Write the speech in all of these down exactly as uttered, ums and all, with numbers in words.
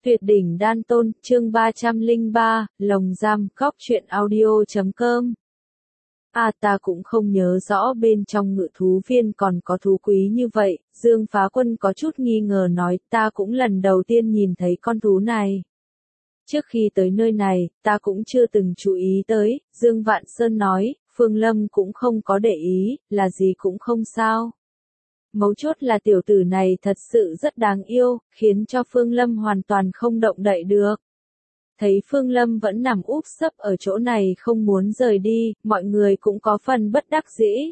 Tuyệt đỉnh đan tôn, chương ba trăm lẻ ba, lồng giam, góc truyện audio chấm com. À ta cũng không nhớ rõ bên trong ngự thú viên còn có thú quý như vậy, Dương Phá Quân có chút nghi ngờ nói, ta cũng lần đầu tiên nhìn thấy con thú này. Trước khi tới nơi này, ta cũng chưa từng chú ý tới, Dương Vạn Sơn nói, Phương Lâm cũng không có để ý, là gì cũng không sao. Mấu chốt là tiểu tử này thật sự rất đáng yêu, khiến cho Phương Lâm hoàn toàn không động đậy được. Thấy Phương Lâm vẫn nằm úp sấp ở chỗ này không muốn rời đi, mọi người cũng có phần bất đắc dĩ.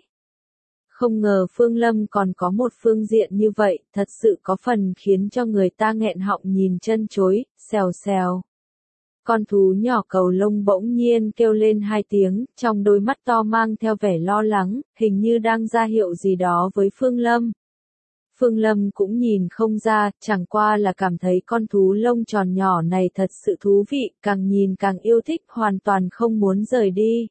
Không ngờ Phương Lâm còn có một phương diện như vậy, thật sự có phần khiến cho người ta nghẹn họng nhìn chân chối, xèo xèo. Con thú nhỏ cầu lông bỗng nhiên kêu lên hai tiếng, trong đôi mắt to mang theo vẻ lo lắng, hình như đang ra hiệu gì đó với Phương Lâm. Phương Lâm cũng nhìn không ra, chẳng qua là cảm thấy con thú lông tròn nhỏ này thật sự thú vị, càng nhìn càng yêu thích, hoàn toàn không muốn rời đi.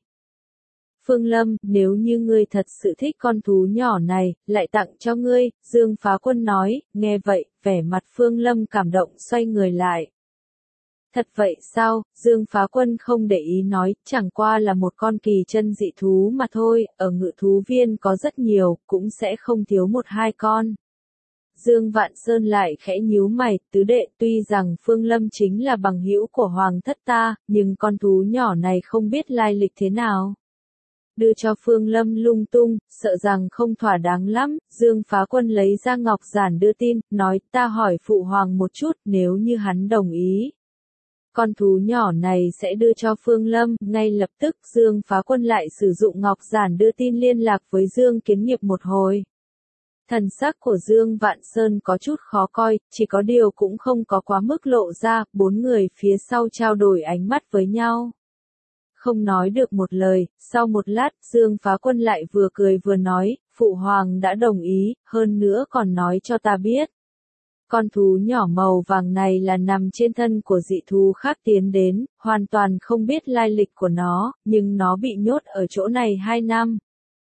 Phương Lâm, nếu như ngươi thật sự thích con thú nhỏ này, lại tặng cho ngươi, Dương Phá Quân nói, nghe vậy, vẻ mặt Phương Lâm cảm động xoay người lại. Thật vậy sao, Dương Phá Quân không để ý nói, chẳng qua là một con kỳ chân dị thú mà thôi, ở ngự thú viên có rất nhiều, cũng sẽ không thiếu một hai con. Dương Vạn Sơn lại khẽ nhíu mày, tứ đệ, tuy rằng Phương Lâm chính là bằng hữu của Hoàng thất ta, nhưng con thú nhỏ này không biết lai lịch thế nào. Đưa cho Phương Lâm lung tung, sợ rằng không thỏa đáng lắm, Dương Phá Quân lấy ra ngọc giản đưa tin, nói ta hỏi Phụ Hoàng một chút, nếu như hắn đồng ý. Con thú nhỏ này sẽ đưa cho Phương Lâm, ngay lập tức Dương Phá Quân lại sử dụng ngọc giản đưa tin liên lạc với Dương Kiến Nghiệp một hồi. Thần sắc của Dương Vạn Sơn có chút khó coi, chỉ có điều cũng không có quá mức lộ ra, bốn người phía sau trao đổi ánh mắt với nhau. Không nói được một lời, sau một lát, Dương Phá Quân lại vừa cười vừa nói, Phụ Hoàng đã đồng ý, hơn nữa còn nói cho ta biết. Con thú nhỏ màu vàng này là nằm trên thân của dị thú khác tiến đến, hoàn toàn không biết lai lịch của nó, nhưng nó bị nhốt ở chỗ này hai năm.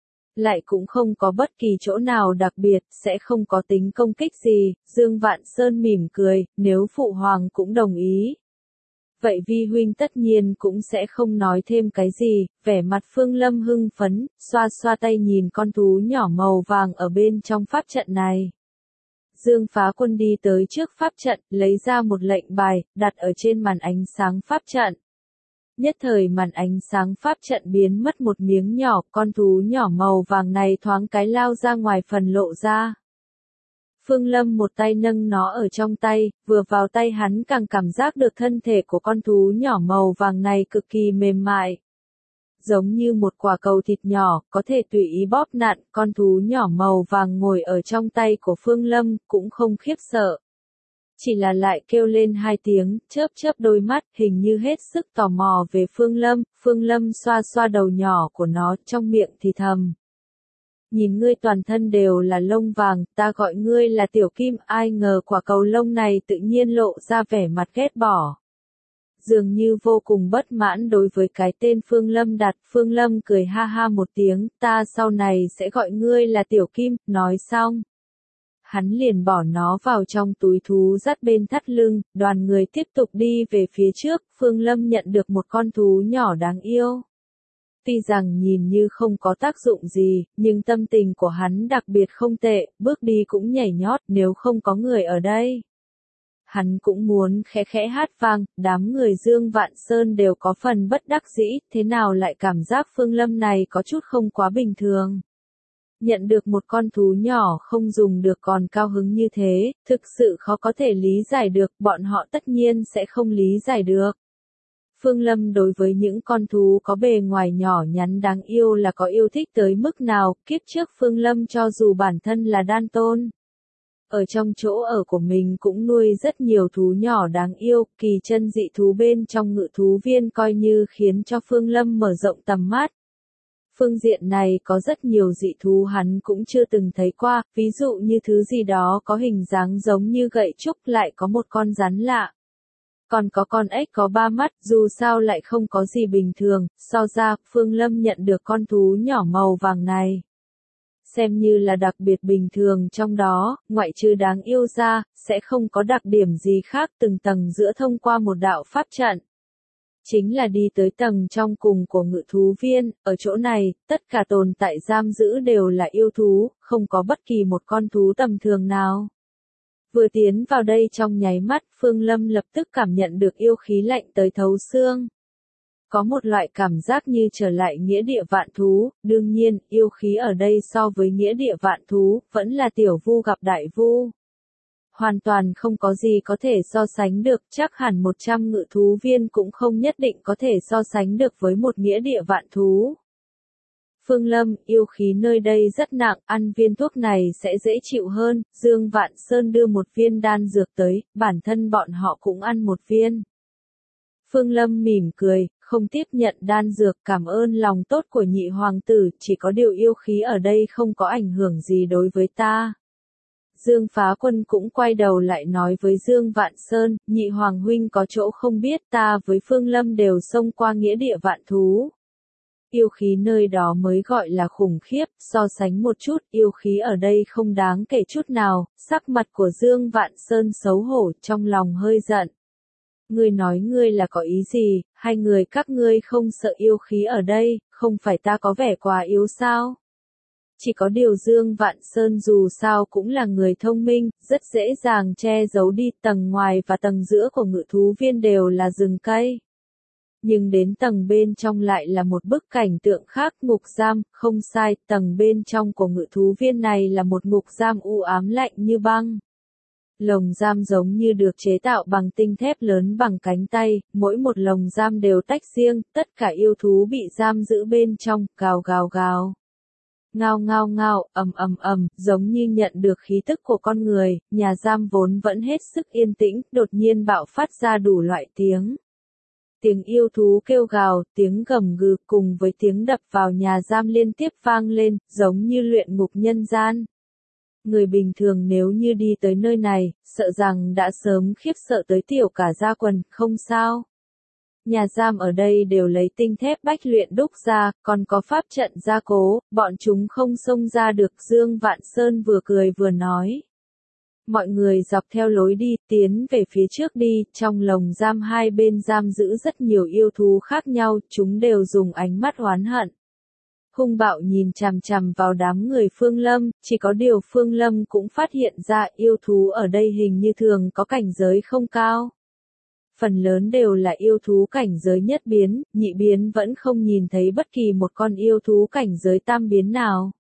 Lại cũng không có bất kỳ chỗ nào đặc biệt, sẽ không có tính công kích gì, Dương Vạn Sơn mỉm cười, nếu Phụ Hoàng cũng đồng ý. Vậy Vi huynh tất nhiên cũng sẽ không nói thêm cái gì, vẻ mặt Phương Lâm hưng phấn, xoa xoa tay nhìn con thú nhỏ màu vàng ở bên trong pháp trận này. Dương Phá Quân đi tới trước pháp trận, lấy ra một lệnh bài, đặt ở trên màn ánh sáng pháp trận. Nhất thời màn ánh sáng pháp trận biến mất một miếng nhỏ, con thú nhỏ màu vàng này thoáng cái lao ra ngoài phần lộ ra. Phương Lâm một tay nâng nó ở trong tay, vừa vào tay hắn càng cảm giác được thân thể của con thú nhỏ màu vàng này cực kỳ mềm mại. Giống như một quả cầu thịt nhỏ, có thể tùy ý bóp nặn, con thú nhỏ màu vàng ngồi ở trong tay của Phương Lâm, cũng không khiếp sợ. Chỉ là lại kêu lên hai tiếng, chớp chớp đôi mắt, hình như hết sức tò mò về Phương Lâm, Phương Lâm xoa xoa đầu nhỏ của nó, trong miệng thì thầm. Nhìn ngươi toàn thân đều là lông vàng, ta gọi ngươi là Tiểu Kim, ai ngờ quả cầu lông này tự nhiên lộ ra vẻ mặt ghét bỏ. Dường như vô cùng bất mãn đối với cái tên Phương Lâm đặt, Phương Lâm cười ha ha một tiếng, ta sau này sẽ gọi ngươi là Tiểu Kim, nói xong. Hắn liền bỏ nó vào trong túi thú dắt bên thắt lưng, đoàn người tiếp tục đi về phía trước, Phương Lâm nhận được một con thú nhỏ đáng yêu. Tuy rằng nhìn như không có tác dụng gì, nhưng tâm tình của hắn đặc biệt không tệ, bước đi cũng nhảy nhót nếu không có người ở đây. Hắn cũng muốn khẽ khẽ hát vang, đám người Dương Vạn Sơn đều có phần bất đắc dĩ, thế nào lại cảm giác Phương Lâm này có chút không quá bình thường. Nhận được một con thú nhỏ không dùng được còn cao hứng như thế, thực sự khó có thể lý giải được, bọn họ tất nhiên sẽ không lý giải được. Phương Lâm đối với những con thú có bề ngoài nhỏ nhắn đáng yêu là có yêu thích tới mức nào, kiếp trước Phương Lâm cho dù bản thân là đan tôn. Ở trong chỗ ở của mình cũng nuôi rất nhiều thú nhỏ đáng yêu, kỳ chân dị thú bên trong ngự thú viên coi như khiến cho Phương Lâm mở rộng tầm mắt. Phương diện này có rất nhiều dị thú hắn cũng chưa từng thấy qua, ví dụ như thứ gì đó có hình dáng giống như gậy trúc lại có một con rắn lạ. Còn có con ếch có ba mắt, dù sao lại không có gì bình thường, so ra, Phương Lâm nhận được con thú nhỏ màu vàng này. xem như là đặc biệt bình thường trong đó, ngoại trừ đáng yêu ra, sẽ không có đặc điểm gì khác từng tầng giữa thông qua một đạo pháp trận. Chính là đi tới tầng trong cùng của ngự thú viên, ở chỗ này, tất cả tồn tại giam giữ đều là yêu thú, không có bất kỳ một con thú tầm thường nào. Vừa tiến vào đây trong nháy mắt, Phương Lâm lập tức cảm nhận được yêu khí lạnh tới thấu xương. Có một loại cảm giác như trở lại nghĩa địa vạn thú, đương nhiên, yêu khí ở đây so với nghĩa địa vạn thú, vẫn là tiểu vu gặp đại vu. Hoàn toàn không có gì có thể so sánh được, chắc hẳn một trăm ngự thú viên cũng không nhất định có thể so sánh được với một nghĩa địa vạn thú. Phương Lâm, yêu khí nơi đây rất nặng, ăn viên thuốc này sẽ dễ chịu hơn, Dương Vạn Sơn đưa một viên đan dược tới, bản thân bọn họ cũng ăn một viên. Phương Lâm mỉm cười, không tiếp nhận đan dược, cảm ơn lòng tốt của nhị hoàng tử, chỉ có điều yêu khí ở đây không có ảnh hưởng gì đối với ta. Dương Phá Quân cũng quay đầu lại nói với Dương Vạn Sơn, nhị hoàng huynh có chỗ không biết, ta với Phương Lâm đều xông qua nghĩa địa vạn thú. Yêu khí nơi đó mới gọi là khủng khiếp, so sánh một chút, yêu khí ở đây không đáng kể chút nào, sắc mặt của Dương Vạn Sơn xấu hổ, trong lòng hơi giận. Ngươi nói ngươi là có ý gì, hai người các ngươi không sợ yêu khí ở đây, không phải ta có vẻ quá yếu sao? Chỉ có điều Dương Vạn Sơn dù sao cũng là người thông minh, rất dễ dàng che giấu đi, tầng ngoài và tầng giữa của ngự thú viên đều là rừng cây. Nhưng đến tầng bên trong lại là một bức cảnh tượng khác, ngục giam, không sai, tầng bên trong của ngự thú viên này là một ngục giam u ám lạnh như băng. Lồng giam giống như được chế tạo bằng tinh thép lớn bằng cánh tay, mỗi một lồng giam đều tách riêng, tất cả yêu thú bị giam giữ bên trong, gào gào gào. Ngao ngao ngao, ầm ầm ầm, giống như nhận được khí tức của con người, nhà giam vốn vẫn hết sức yên tĩnh, đột nhiên bạo phát ra đủ loại tiếng. Tiếng yêu thú kêu gào, tiếng gầm gừ cùng với tiếng đập vào nhà giam liên tiếp vang lên, giống như luyện ngục nhân gian. Người bình thường nếu như đi tới nơi này, sợ rằng đã sớm khiếp sợ tới tiểu cả da quần, không sao. Nhà giam ở đây đều lấy tinh thép bách luyện đúc ra, còn có pháp trận gia cố, bọn chúng không xông ra được. Dương Vạn Sơn vừa cười vừa nói. Mọi người dọc theo lối đi, tiến về phía trước đi, trong lồng giam hai bên giam giữ rất nhiều yêu thú khác nhau, chúng đều dùng ánh mắt oán hận. Hung bạo nhìn chằm chằm vào đám người Phương Lâm, chỉ có điều Phương Lâm cũng phát hiện ra yêu thú ở đây hình như thường có cảnh giới không cao. Phần lớn đều là yêu thú cảnh giới nhất biến, nhị biến vẫn không nhìn thấy bất kỳ một con yêu thú cảnh giới tam biến nào.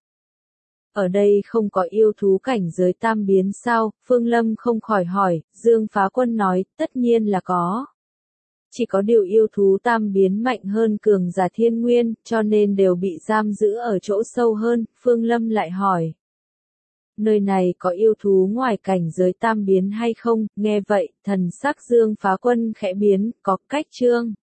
Ở đây không có yêu thú cảnh giới tam biến sao? Phương Lâm không khỏi hỏi, Dương Phá Quân nói, tất nhiên là có. Chỉ có điều yêu thú tam biến mạnh hơn cường giả thiên nguyên, cho nên đều bị giam giữ ở chỗ sâu hơn. Phương Lâm lại hỏi. Nơi này có yêu thú ngoài cảnh giới tam biến hay không? Nghe vậy, thần sắc Dương Phá Quân khẽ biến, có cách trương.